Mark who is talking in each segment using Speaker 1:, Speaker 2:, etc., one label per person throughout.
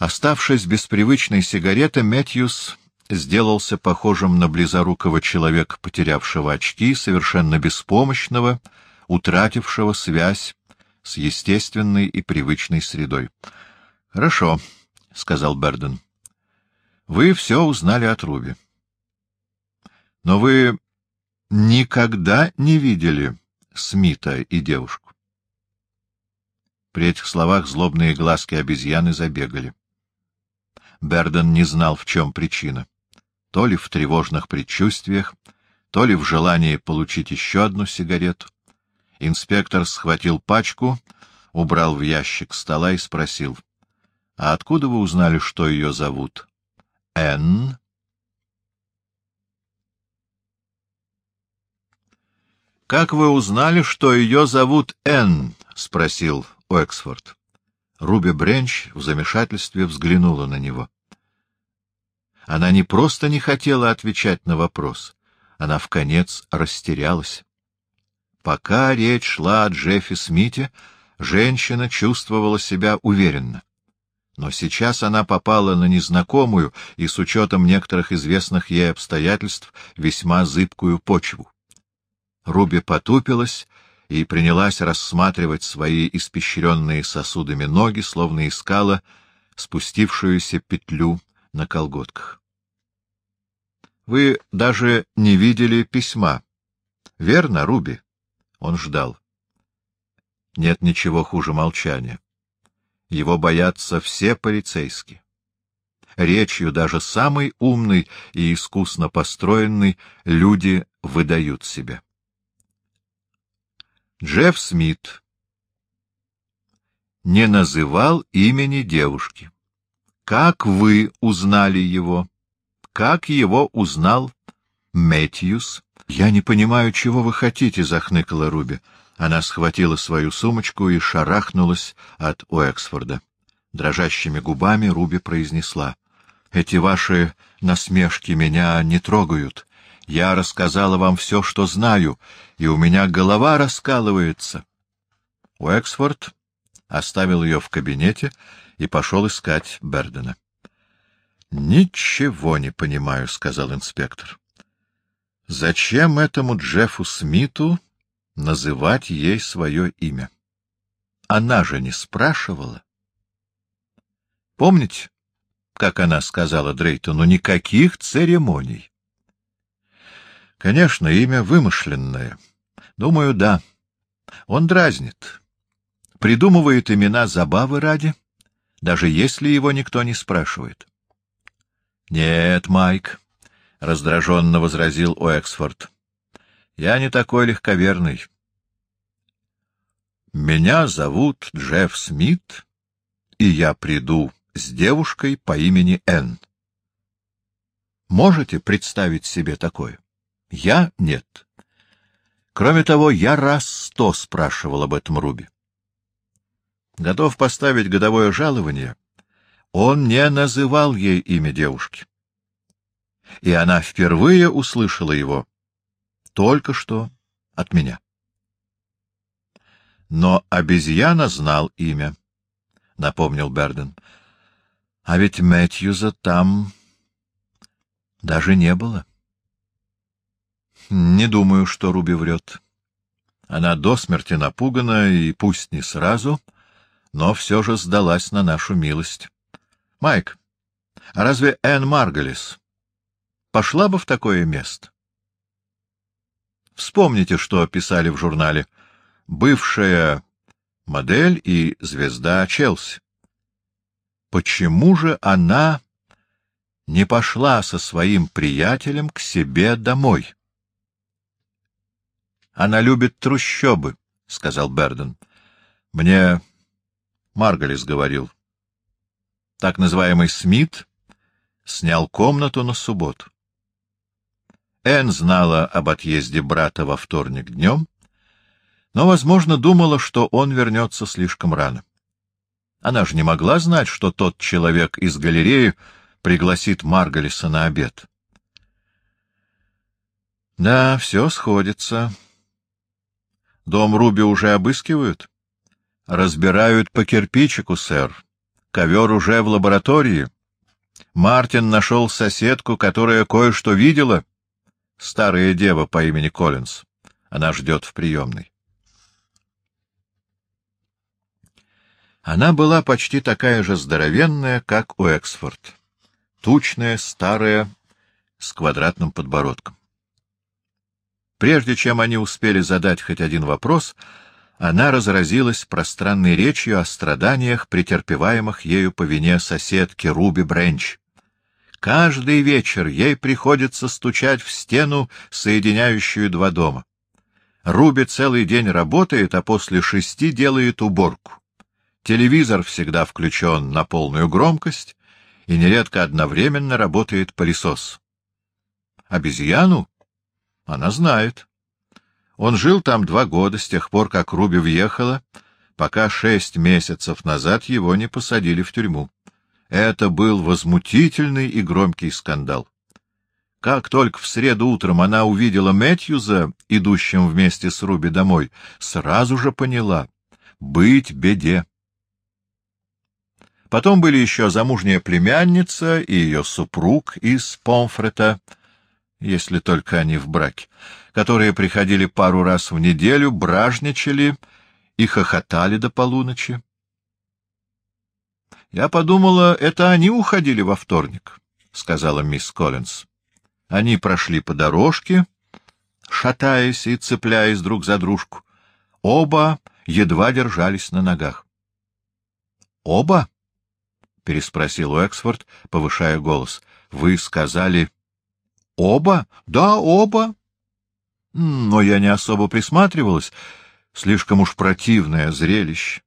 Speaker 1: Оставшись без привычной сигареты, Мэтьюс сделался похожим на близорукого человека, потерявшего очки, совершенно беспомощного, утратившего связь с естественной и привычной средой. — Хорошо, — сказал Берден. — Вы все узнали от Руби. Но вы никогда не видели Смита и девушку? При этих словах злобные глазки обезьяны забегали. Берден не знал, в чем причина. То ли в тревожных предчувствиях, то ли в желании получить еще одну сигарету. Инспектор схватил пачку, убрал в ящик стола и спросил: — А откуда вы узнали, что ее зовут? — Энн? — Как вы узнали, что ее зовут Энн? — спросил Уэксфорд. Руби Бренч в замешательстве взглянула на него. Она не просто не хотела отвечать на вопрос, она вконец растерялась. Пока речь шла о Джеффе Смите, женщина чувствовала себя уверенно. Но сейчас она попала на незнакомую и, с учетом некоторых известных ей обстоятельств, весьма зыбкую почву. Руби потупилась и принялась рассматривать свои испещренные сосудами ноги, словно искала спустившуюся петлю на колготках. — Вы даже не видели письма, верно, Руби? Он ждал. Нет ничего хуже молчания. Его боятся все полицейские. Речью даже самой умной и искусно построенной люди выдают себя. Джефф Смит не называл имени девушки. Как вы узнали его? Как его узнал Мэтьюс? — Я не понимаю, чего вы хотите, — захныкала Руби. Она схватила свою сумочку и шарахнулась от Уэксфорда. Дрожащими губами Руби произнесла: — Эти ваши насмешки меня не трогают. Я рассказала вам все, что знаю, и у меня голова раскалывается. Уэксфорд оставил ее в кабинете и пошел искать Бердена. — Ничего не понимаю, — сказал инспектор. — Зачем этому Джеффу Смиту называть ей свое имя? Она же не спрашивала. Помните, как она сказала Дрейтону: никаких церемоний? Конечно, имя вымышленное. Думаю, да. Он дразнит. Придумывает имена забавы ради, даже если его никто не спрашивает. — Нет, Майк, — раздраженно возразил Уэксфорд, — я не такой легковерный. Меня зовут Джефф Смит, и я приду с девушкой по имени Энн. Можете представить себе такое? Я — нет. Кроме того, я раз 100 спрашивал об этом Руби. Готов поставить годовое жалование. Он не называл ей имя девушки. И она впервые услышала его только что от меня. Но обезьяна знал имя, — напомнил Берден. А ведь Мэтьюза там даже не было. Не думаю, что Руби врет. Она до смерти напугана, и пусть не сразу, но все же сдалась на нашу милость. Майк, а разве Энн Марголис пошла бы в такое место? Вспомните, что писали в журнале: бывшая модель и звезда Челси. Почему же она не пошла со своим приятелем к себе домой? — Она любит трущобы, — сказал Берден. — Мне Марголис говорил. Так называемый Смит снял комнату на субботу. Энн знала об отъезде брата во вторник днем, но, возможно, думала, что он вернется слишком рано. Она же не могла знать, что тот человек из галереи пригласит Марголиса на обед. Да, все сходится. Дом Руби уже обыскивают? Разбирают по кирпичику, сэр. Ковер уже в лаборатории. Мартин нашел соседку, которая кое-что видела. Старая дева по имени Коллинз. Она ждет в приемной. Она была почти такая же здоровенная, как Уэксфорд. Тучная, старая, с квадратным подбородком. Прежде чем они успели задать хоть один вопрос, она разразилась пространной речью о страданиях, претерпеваемых ею по вине соседки Руби Бренч. Каждый вечер ей приходится стучать в стену, соединяющую два дома. Руби целый день работает, а после 6 делает уборку. Телевизор всегда включен на полную громкость, и нередко одновременно работает пылесос. Обезьяну она знает. Он жил там 2 года, с тех пор, как Руби въехала, пока 6 месяцев назад его не посадили в тюрьму. Это был возмутительный и громкий скандал. Как только в среду утром она увидела Мэтьюза, идущим вместе с Руби домой, сразу же поняла — быть беде. Потом были еще замужняя племянница и ее супруг из Помфрета, если только они в браке, которые приходили пару раз в неделю, бражничали и хохотали до полуночи. — Я подумала, это они уходили во вторник, — сказала мисс Коллинз. Они прошли по дорожке, шатаясь и цепляясь друг за дружку. Оба едва держались на ногах. — Оба? — переспросил Уэксфорд, повышая голос. — Вы сказали... — Оба? Да, оба. Но я не особо присматривалась. Слишком уж противное зрелище.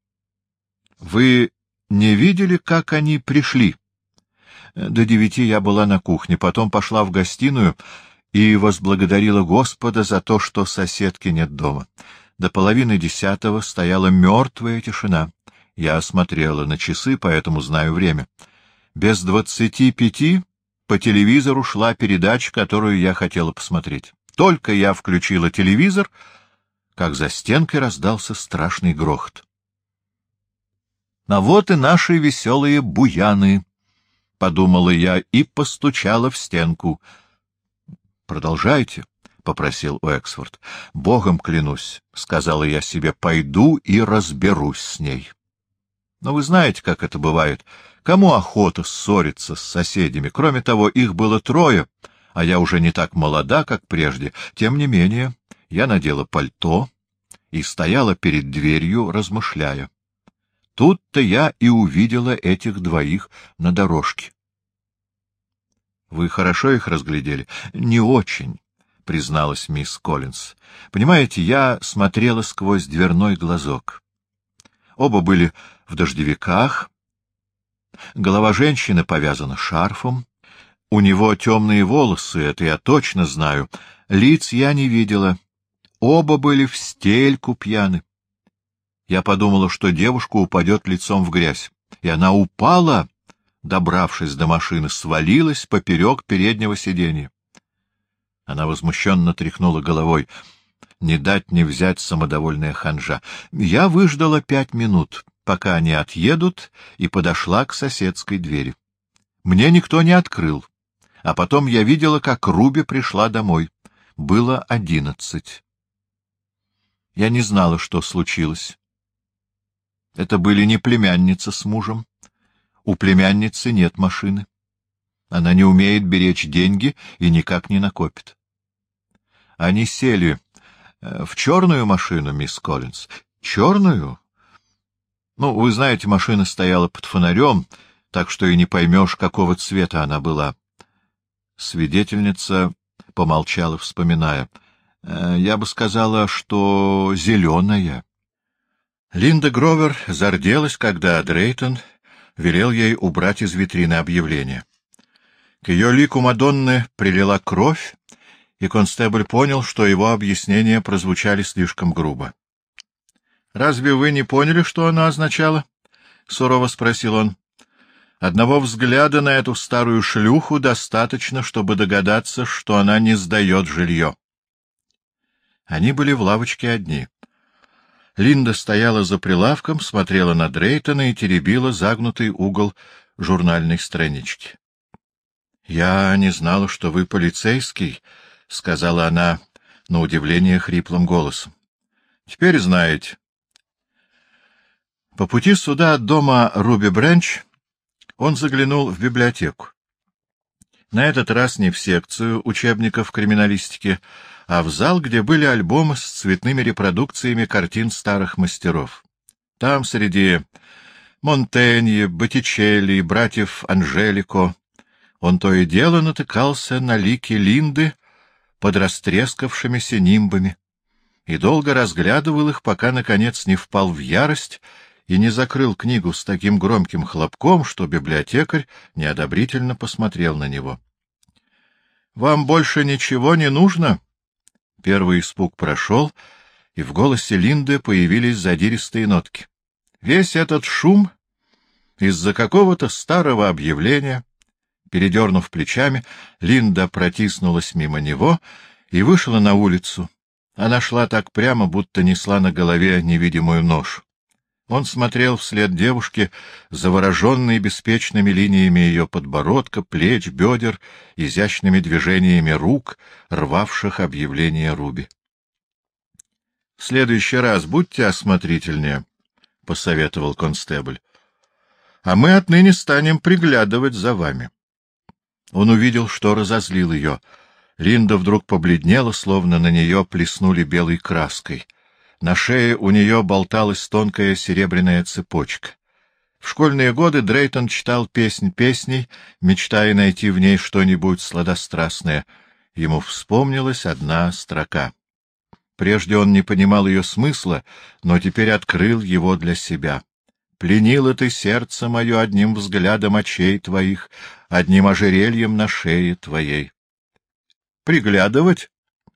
Speaker 1: Вы не видели, как они пришли? До 9 я была на кухне, потом пошла в гостиную и возблагодарила Господа за то, что соседки нет дома. До 9:30 стояла мертвая тишина. Я смотрела на часы, поэтому знаю время. Без 25 по телевизору шла передача, которую я хотела посмотреть. Только я включила телевизор, как за стенкой раздался страшный грохот. — А вот и наши веселые буяны, — подумала я и постучала в стенку. — Продолжайте, — попросил Уэксфорд. — Богом клянусь, — сказала я себе, — пойду и разберусь с ней. Но вы знаете, как это бывает. Кому охота ссориться с соседями? Кроме того, их было 3, а я уже не так молода, как прежде. Тем не менее, я надела пальто и стояла перед дверью, размышляя. Тут-то я и увидела этих 2 на дорожке. — Вы хорошо их разглядели? — Не очень, — призналась мисс Коллинз. — Понимаете, я смотрела сквозь дверной глазок. Оба были в дождевиках. Голова женщины повязана шарфом. У него темные волосы, это я точно знаю. Лиц я не видела. Оба были в стельку пьяны. Я подумала, что девушка упадет лицом в грязь. И она упала, добравшись до машины, свалилась поперек переднего сиденья. Она возмущенно тряхнула головой. Не дать не взять самодовольная ханжа. Я выждала 5 минут, пока они отъедут, и подошла к соседской двери. Мне никто не открыл, а потом я видела, как Руби пришла домой. Было 11. Я не знала, что случилось. Это были не племянница с мужем. У племянницы нет машины. Она не умеет беречь деньги и никак не накопит. Они сели в черную машину, мисс Коллинз. Черную? Ну, вы знаете, машина стояла под фонарем, так что и не поймешь, какого цвета она была. Свидетельница помолчала, вспоминая. Я бы сказала, что зеленая. Линда Гровер зарделась, когда Дрейтон велел ей убрать из витрины объявление. К ее лику Мадонны прилила кровь, и констебль понял, что его объяснения прозвучали слишком грубо. — Разве вы не поняли, что оно означало? — сурово спросил он. — Одного взгляда на эту старую шлюху достаточно, чтобы догадаться, что она не сдает жилье. Они были в лавочке одни. Линда стояла за прилавком, смотрела на Дрейтона и теребила загнутый угол журнальной странички. — Я не знала, что вы полицейский, — сказала она на удивление хриплым голосом. — Теперь знаете. По пути сюда от дома Руби Бренч он заглянул в библиотеку. На этот раз не в секцию учебников криминалистики, а в зал, где были альбомы с цветными репродукциями картин старых мастеров. Там среди Монтеньи, Боттичелли, братьев Анжелико он то и дело натыкался на лики Линды под растрескавшимися нимбами и долго разглядывал их, пока, наконец, не впал в ярость и не закрыл книгу с таким громким хлопком, что библиотекарь неодобрительно посмотрел на него. — Вам больше ничего не нужно? Первый испуг прошел, и в голосе Линды появились задиристые нотки. Весь этот шум из-за какого-то старого объявления. Передернув плечами, Линда протиснулась мимо него и вышла на улицу. Она шла так прямо, будто несла на голове невидимую ношу. Он смотрел вслед девушке, завороженной беспечными линиями ее подбородка, плеч, бедер, изящными движениями рук, рвавших объявление Руби. — В следующий раз будьте осмотрительнее, — посоветовал констебль, — а мы отныне станем приглядывать за вами. Он увидел, что разозлил ее. Линда вдруг побледнела, словно на нее плеснули белой краской. На шее у нее болталась тонкая серебряная цепочка. В школьные годы Дрейтон читал «Песнь песней», мечтая найти в ней что-нибудь сладострастное. Ему вспомнилась одна строка. Прежде он не понимал ее смысла, но теперь открыл его для себя. «Пленила ты сердце мое одним взглядом очей твоих, одним ожерельем на шее твоей». Приглядывать?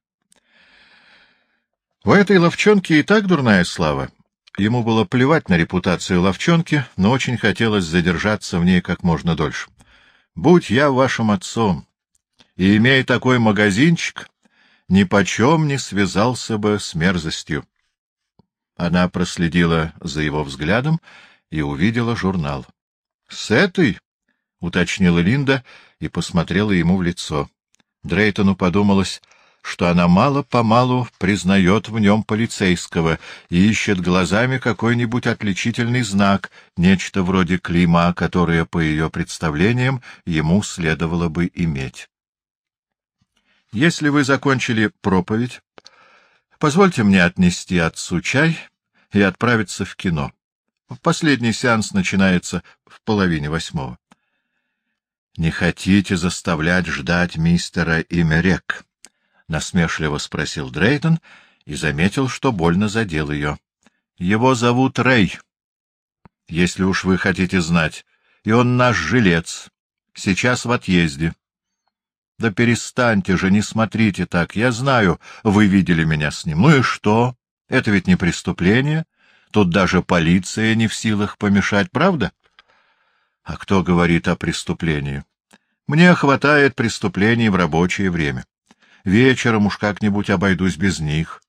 Speaker 1: У этой ловчонки и так дурная слава. Ему было плевать на репутацию ловчонки, но очень хотелось задержаться в ней как можно дольше. Будь я вашим отцом, и, имея такой магазинчик, нипочем не связался бы с мерзостью. Она проследила за его взглядом и увидела журнал. — С этой? — уточнила Линда и посмотрела ему в лицо. Дрейтону подумалось, что она мало-помалу признает в нем полицейского и ищет глазами какой-нибудь отличительный знак, нечто вроде клейма, которое, по ее представлениям, ему следовало бы иметь. — Если вы закончили проповедь, позвольте мне отнести отцу чай и отправиться в кино. Последний сеанс начинается в 7:30. — Не хотите заставлять ждать мистера Имерек? — насмешливо спросил Дрейтон и заметил, что больно задел ее. — Его зовут Рэй, если уж вы хотите знать, и он наш жилец, сейчас в отъезде. — Да перестаньте же, не смотрите так, я знаю, вы видели меня с ним. Ну и что? Это ведь не преступление. Тут даже полиция не в силах помешать, правда? А кто говорит о преступлении? Мне хватает преступлений в рабочее время. Вечером уж как-нибудь обойдусь без них.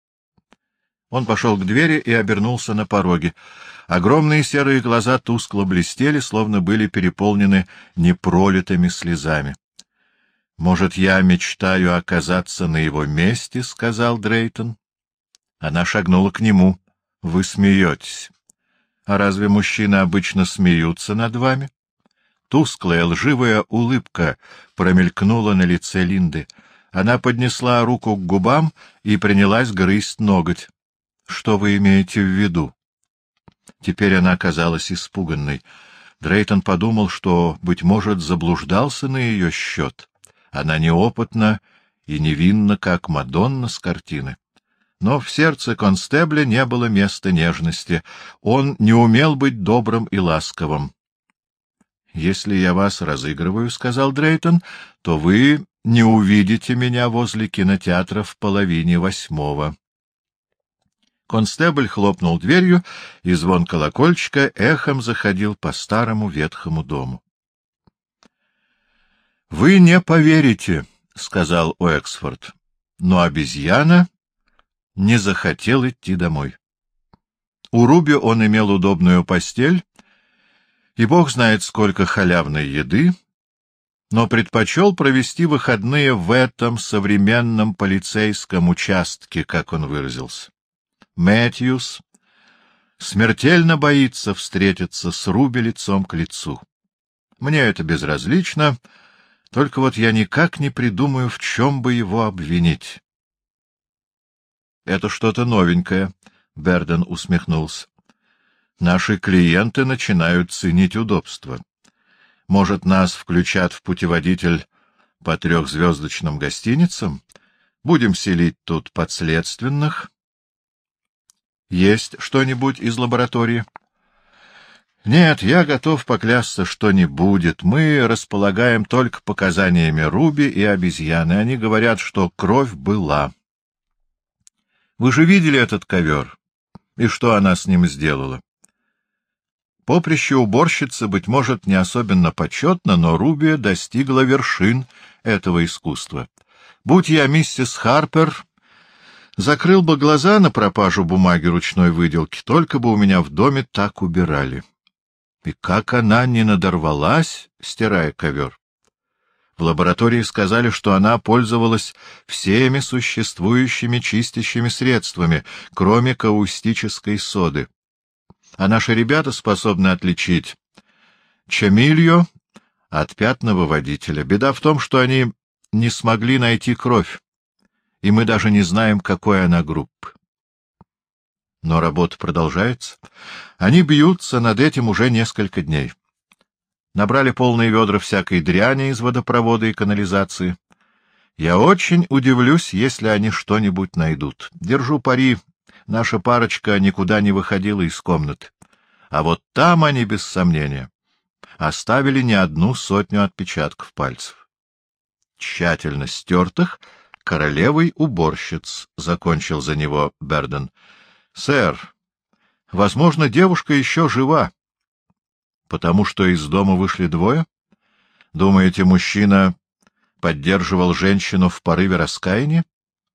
Speaker 1: Он пошел к двери и обернулся на пороге. Огромные серые глаза тускло блестели, словно были переполнены непролитыми слезами. — Может, я мечтаю оказаться на его месте? — сказал Дрейтон. Она шагнула к нему. — Вы смеетесь. А разве мужчины обычно смеются над вами? Тусклая, лживая улыбка промелькнула на лице Линды. Она поднесла руку к губам и принялась грызть ноготь. — Что вы имеете в виду? Теперь она казалась испуганной. Дрейтон подумал, что, быть может, заблуждался на ее счет. Она неопытна и невинна, как Мадонна с картины. Но в сердце констебля не было места нежности. Он не умел быть добрым и ласковым. — Если я вас разыгрываю, — сказал Дрейтон, — то вы не увидите меня возле кинотеатра в 7:30. Констебль хлопнул дверью, и звон колокольчика эхом заходил по старому ветхому дому. — Вы не поверите, — сказал Уэксфорд, — но обезьяна не захотел идти домой. У Руби он имел удобную постель, и бог знает сколько халявной еды, но предпочел провести выходные в этом современном полицейском участке, как он выразился. Мэтьюс смертельно боится встретиться с Руби лицом к лицу. Мне это безразлично, только вот я никак не придумаю, в чем бы его обвинить. — Это что-то новенькое, — Берден усмехнулся. — Наши клиенты начинают ценить удобство. Может, нас включат в путеводитель по 3-звездочным гостиницам? Будем селить тут подследственных. Есть что-нибудь из лаборатории? Нет, я готов поклясться, что не будет. Мы располагаем только показаниями Руби и обезьяны. Они говорят, что кровь была. Вы же видели этот ковер? И что она с ним сделала? Поприще уборщицы, быть может, не особенно почетно, но Руби достигла вершин этого искусства. Будь я миссис Харпер, закрыл бы глаза на пропажу бумаги ручной выделки, только бы у меня в доме так убирали. И как она не надорвалась, стирая ковер. В лаборатории сказали, что она пользовалась всеми существующими чистящими средствами, кроме каустической соды. А наши ребята способны отличить чамильо от пятновыводителя. Беда в том, что они не смогли найти кровь, и мы даже не знаем, какой она группы. Но работа продолжается. Они бьются над этим уже несколько дней. Набрали полные ведра всякой дряни из водопровода и канализации. Я очень удивлюсь, если они что-нибудь найдут. Держу пари, наша парочка никуда не выходила из комнаты. А вот там они, без сомнения, оставили не 100 отпечатков пальцев. Тщательно стертых королевой уборщиц, — закончил за него Берден. — Сэр, возможно, девушка еще жива. Потому что из дома вышли двое? Думаете, мужчина поддерживал женщину в порыве раскаяния?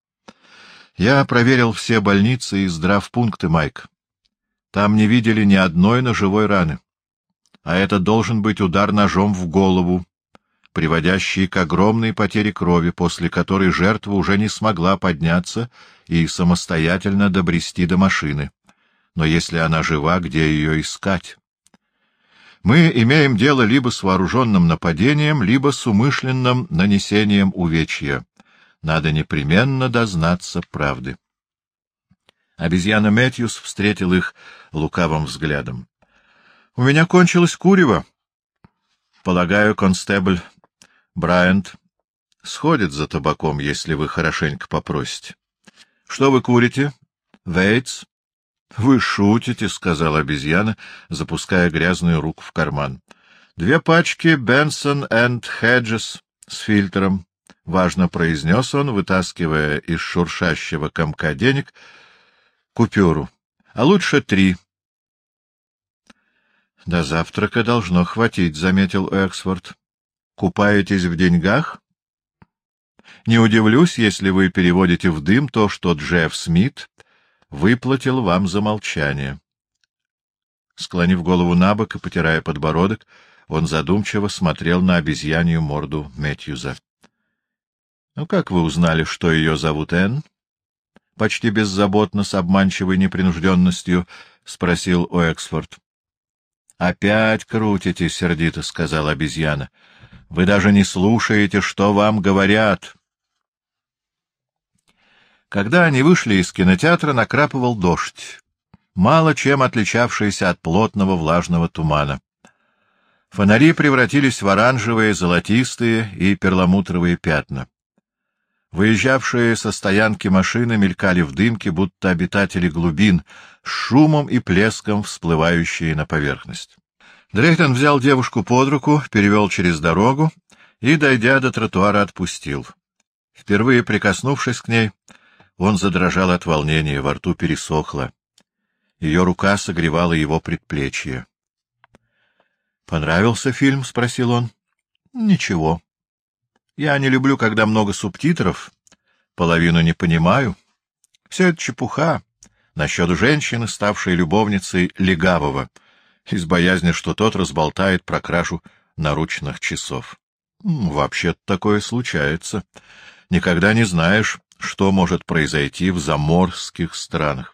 Speaker 1: Я проверил все больницы и здравпункты, Майк. Там не видели ни одной ножевой раны. А это должен быть удар ножом в голову, приводящий к огромной потере крови, после которой жертва уже не смогла подняться и самостоятельно добрести до машины. Но если она жива, где ее искать? Мы имеем дело либо с вооруженным нападением, либо с умышленным нанесением увечья. Надо непременно дознаться правды. Обезьяна Мэтьюс встретил их лукавым взглядом. — У меня кончилось курево. Полагаю, констебль Брайант сходит за табаком, если вы хорошенько попросите. — Что вы курите? — Вейтс. — Вы шутите, — сказала обезьяна, запуская грязную руку в карман. — 2 пачки Бенсон энд Хеджес с фильтром, — важно произнес он, вытаскивая из шуршащего комка денег купюру. — А лучше 3. — До завтрака должно хватить, — заметил Эксфорд. — Купаетесь в деньгах? Не удивлюсь, если вы переводите в дым то, что Джефф Смит выплатил вам за молчание. Склонив голову набок и потирая подбородок, он задумчиво смотрел на обезьянью морду Мэтьюза. — Ну, как вы узнали, что ее зовут Энн? — почти беззаботно, с обманчивой непринужденностью спросил Уэксфорд. — Опять крутите, — сердито сказала обезьяна. — Вы даже не слушаете, что вам говорят. Когда они вышли из кинотеатра, накрапывал дождь, мало чем отличавшийся от плотного влажного тумана. Фонари превратились в оранжевые, золотистые и перламутровые пятна. Выезжавшие со стоянки машины мелькали в дымке, будто обитатели глубин, с шумом и плеском всплывающие на поверхность. Дрейтон взял девушку под руку, перевел через дорогу и, дойдя до тротуара, отпустил. Впервые прикоснувшись к ней, он задрожал от волнения, во рту пересохло. Ее рука согревала его предплечье. — Понравился фильм? — спросил он. — Ничего. Я не люблю, когда много субтитров, половину не понимаю. Все это чепуха, насчет женщины, ставшей любовницей легавого, из боязни, что тот разболтает про кражу наручных часов. Вообще-то такое случается. Никогда не знаешь, что может произойти в заморских странах.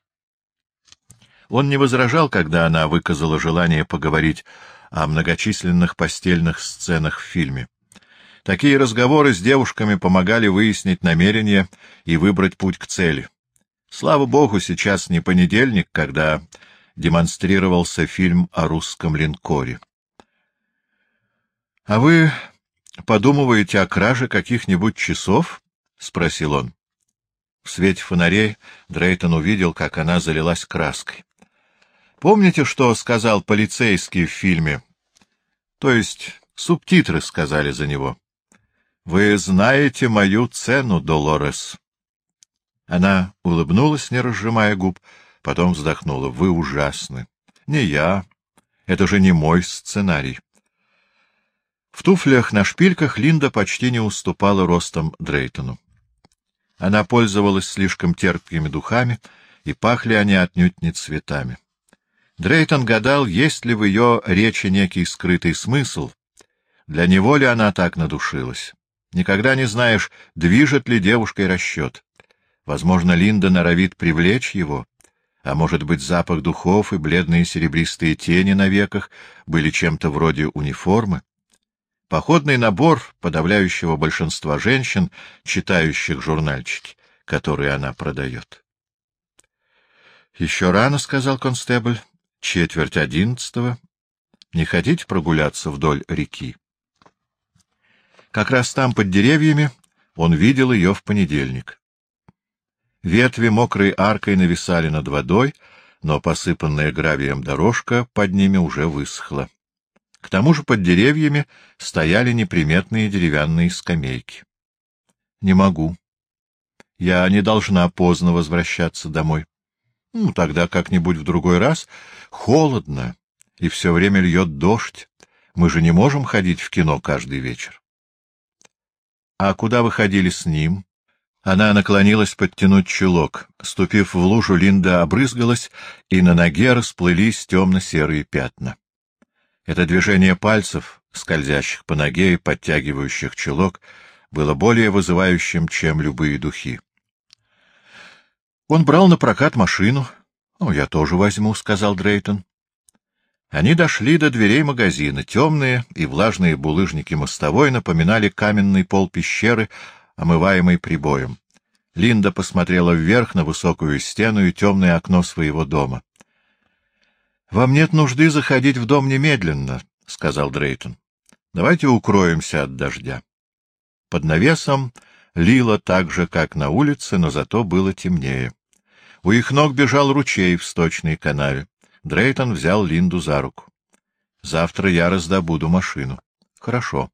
Speaker 1: Он не возражал, когда она выказала желание поговорить о многочисленных постельных сценах в фильме. Такие разговоры с девушками помогали выяснить намерения и выбрать путь к цели. Слава богу, сейчас не понедельник, когда демонстрировался фильм о русском линкоре. — А вы подумываете о краже каких-нибудь часов? — спросил он. В свете фонарей Дрейтон увидел, как она залилась краской. — Помните, что сказал полицейский в фильме? То есть субтитры сказали за него. — Вы знаете мою цену, Долорес. Она улыбнулась, не разжимая губ, потом вздохнула. — Вы ужасны. — Не я. Это же не мой сценарий. В туфлях на шпильках Линда почти не уступала ростом Дрейтону. Она пользовалась слишком терпкими духами, и пахли они отнюдь не цветами. Дрейтон гадал, есть ли в ее речи некий скрытый смысл. Для него ли она так надушилась? Никогда не знаешь, движет ли девушкой расчет. Возможно, Линда норовит привлечь его, а может быть, запах духов и бледные серебристые тени на веках были чем-то вроде униформы. Походный набор подавляющего большинства женщин, читающих журнальчики, которые она продает. — Еще рано, — сказал констебль, — 10:45. Не хотите прогуляться вдоль реки? Как раз там, под деревьями, он видел ее в понедельник. Ветви мокрой аркой нависали над водой, но посыпанная гравием дорожка под ними уже высохла. К тому же под деревьями стояли неприметные деревянные скамейки. — Не могу. Я не должна поздно возвращаться домой. — Тогда как-нибудь в другой раз. Холодно, и все время льет дождь. Мы же не можем ходить в кино каждый вечер. — А куда вы ходили с ним? Она наклонилась подтянуть чулок. Ступив в лужу, Линда обрызгалась, и на ноге расплылись темно-серые пятна. Это движение пальцев, скользящих по ноге и подтягивающих чулок, было более вызывающим, чем любые духи. Он брал на прокат машину. — Я тоже возьму, — сказал Дрейтон. Они дошли до дверей магазина. Темные и влажные булыжники мостовой напоминали каменный пол пещеры, омываемый прибоем. Линда посмотрела вверх на высокую стену и темное окно своего дома. — Вам нет нужды заходить в дом немедленно, — сказал Дрейтон. — Давайте укроемся от дождя. Под навесом лило так же, как на улице, но зато было темнее. У их ног бежал ручей в сточной канаве. Дрейтон взял Линду за руку. — Завтра я раздобуду машину. — Хорошо.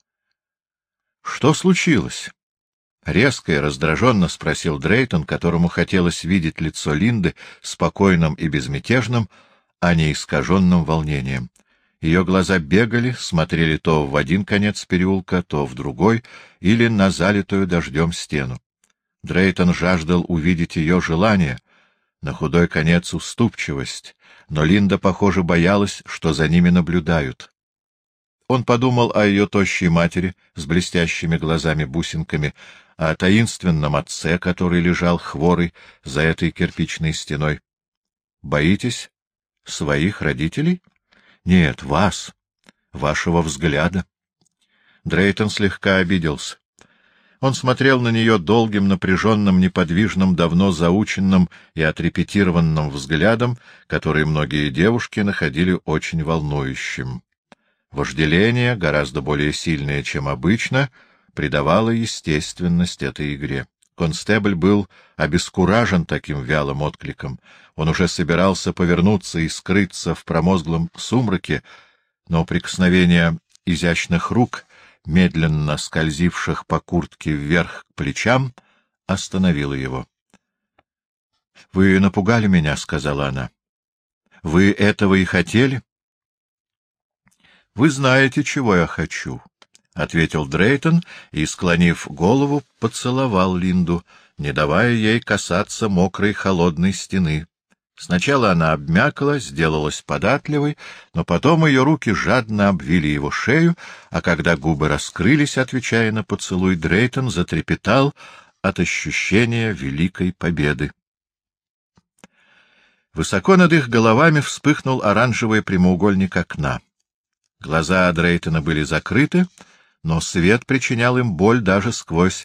Speaker 1: — Что случилось? — резко и раздраженно спросил Дрейтон, которому хотелось видеть лицо Линды спокойным и безмятежным, а не искаженным волнением. Ее глаза бегали, смотрели то в один конец переулка, то в другой, или на залитую дождем стену. Дрейтон жаждал увидеть ее желание, на худой конец уступчивость, но Линда, похоже, боялась, что за ними наблюдают. Он подумал о ее тощей матери с блестящими глазами-бусинками, о таинственном отце, который лежал хворый за этой кирпичной стеной. — Боитесь своих родителей? — Нет, вас, вашего взгляда. Дрейтон слегка обиделся. Он смотрел на нее долгим, напряженным, неподвижным, давно заученным и отрепетированным взглядом, который многие девушки находили очень волнующим. Вожделение, гораздо более сильное, чем обычно, придавало естественность этой игре. Констебль был обескуражен таким вялым откликом. Он уже собирался повернуться и скрыться в промозглом сумраке, но прикосновение изящных рук, медленно скользивших по куртке вверх к плечам, остановило его. — Вы напугали меня, — сказала она. — Вы этого и хотели? — Вы знаете, чего я хочу, — ответил Дрейтон и, склонив голову, поцеловал Линду, не давая ей касаться мокрой холодной стены. Сначала она обмякла, сделалась податливой, но потом ее руки жадно обвили его шею, а когда губы раскрылись, отвечая на поцелуй, Дрейтон затрепетал от ощущения великой победы. Высоко над их головами вспыхнул оранжевый прямоугольник окна. Глаза Дрейтона были закрыты, но свет причинял им боль даже сквозь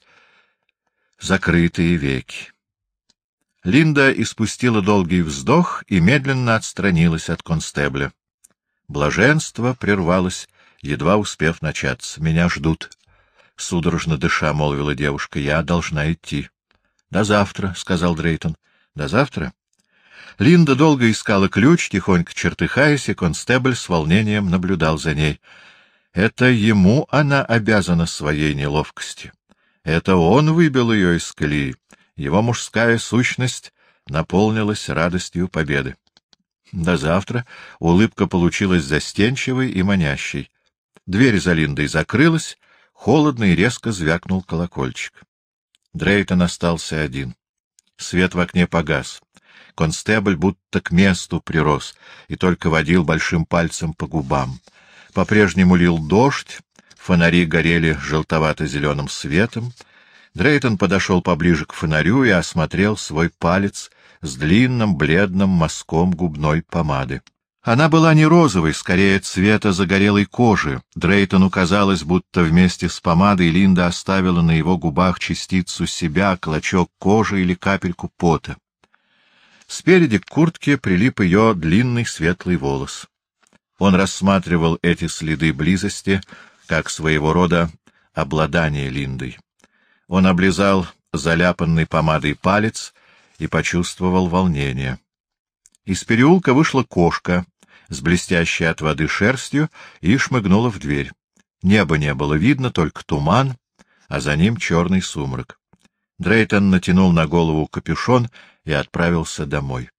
Speaker 1: закрытые веки. Линда испустила долгий вздох и медленно отстранилась от констебля. Блаженство прервалось, едва успев начаться. — Меня ждут. — судорожно дыша молвила девушка. — Я должна идти. — До завтра, — сказал Дрейтон. — До завтра? Линда долго искала ключ, тихонько чертыхаясь, и констебль с волнением наблюдал за ней. Это ему она обязана своей неловкости. Это он выбил ее из колеи. Его мужская сущность наполнилась радостью победы. До завтра улыбка получилась застенчивой и манящей. Дверь за Линдой закрылась, холодно и резко звякнул колокольчик. Дрейтон остался один. Свет в окне погас. Констебль будто к месту прирос и только водил большим пальцем по губам. По-прежнему лил дождь, фонари горели желтовато-зеленым светом. Дрейтон подошел поближе к фонарю и осмотрел свой палец с длинным бледным мазком губной помады. Она была не розовой, скорее цвета загорелой кожи. Дрейтону казалось, будто вместе с помадой Линда оставила на его губах частицу себя, клочок кожи или капельку пота. Спереди к куртке прилип ее длинный светлый волос. Он рассматривал эти следы близости как своего рода обладание Линдой. Он облизал заляпанный помадой палец и почувствовал волнение. Из переулка вышла кошка с блестящей от воды шерстью и шмыгнула в дверь. Неба не было видно, только туман, а за ним черный сумрак. Дрейтон натянул на голову капюшон и отправился домой.